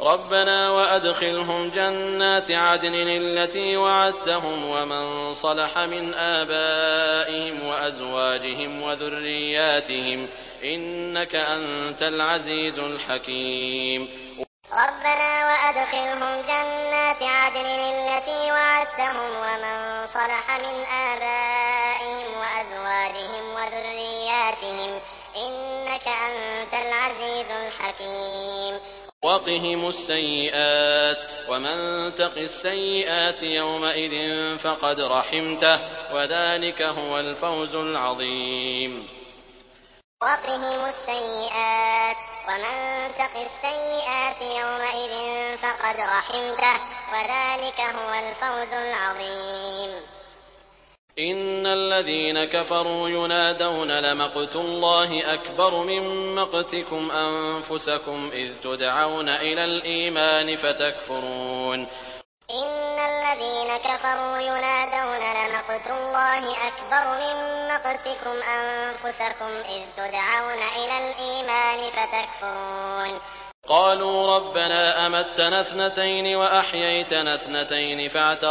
ربنا وأدخلهم جنات عدن التي وعدتهم ومن صلح من آبائهم وأزواجهم وذرياتهم إنك أنت العزيز الحكيم. ربنا وأدخلهم جنات عدن التي وعدتهم ومن صلح من آبائهم وأزواجهم وذرياتهم إنك أنت العزيز الحكيم. وقهم السيئات ومن تق السيئات يومئذ فقد رحمته وذلك هو الفوز العظيم. وقهم السيئات ومن تق السيئات يومئذ فقد رحمته وذلك هو الفوز العظيم. إن الذين كفروا ينادون لمقت الله أكبر من مقتكم أنفسكم إذ تدعون إلى الإيمان فتكفرون. إن الذين كفروا ينادون لمقت الله أكبر من مقتكم أنفسكم إذ تدعون إلى الإيمان فتكفرون. قالوا ربنا أمتنا اثنتين وأحييتنا اثنتين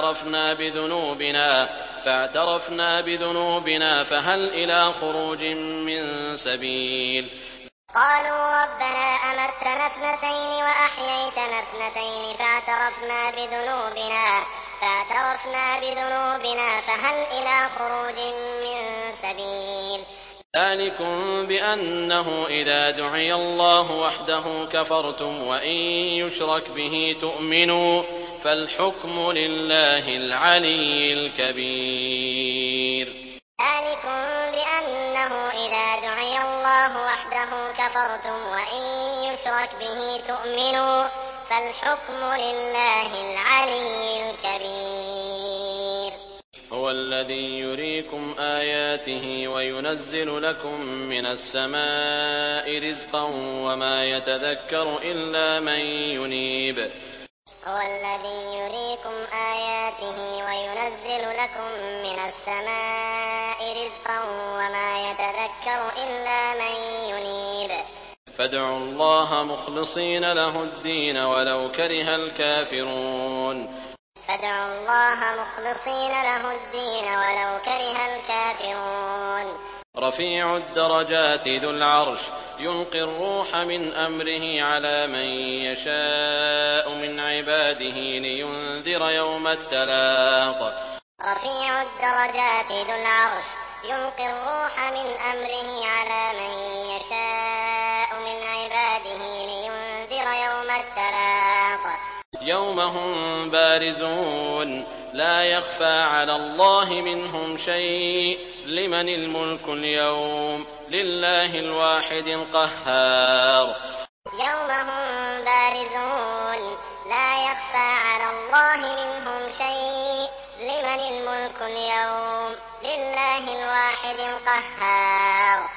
فاعترفنا بذنوبنا فهل إلى خروج من سبيل. قالوا ربنا أمتنا اثنتين وأحييتنا اثنتين فاعترفنا بذنوبنا فهل إلى خروج من سبيل. ذلكم بأنه إذا دعي الله وحده كفرتم وإن يشرك به تؤمنوا فالحكم لله العلي الكبير. ذلكم بأنه إذا دعي الله وحده كفرتم وإن يشرك به تؤمنوا فالحكم لله العلي الكبير. هو الذي يريكم آياته وينزل لكم من السماء رزقا وما يتذكر إلا من ينيب. هو الذي يريكم آياته وينزل لكم من السماء رزقا وما يتذكر إلا من ينيب. فادعوا الله مخلصين له الدين ولو كره الكافرون. فادعوا الله مخلصين له الدين ولو كره الكافرون. رفيع الدرجات ذو العرش يلقي الروح من أمره على من يشاء من عباده لينذر يوم التلاق. رفيع الدرجات ذو العرش يلقي الروح من أمره على من يشاء من عباده لينذر يوم التلاق. يوم هم بارزون لا يخفى على الله منهم شيء لمن الملك اليوم لله الواحد القهار. يوم هم بارزون لا يخفى على الله منهم شيء لمن الملك اليوم لله الواحد القهار.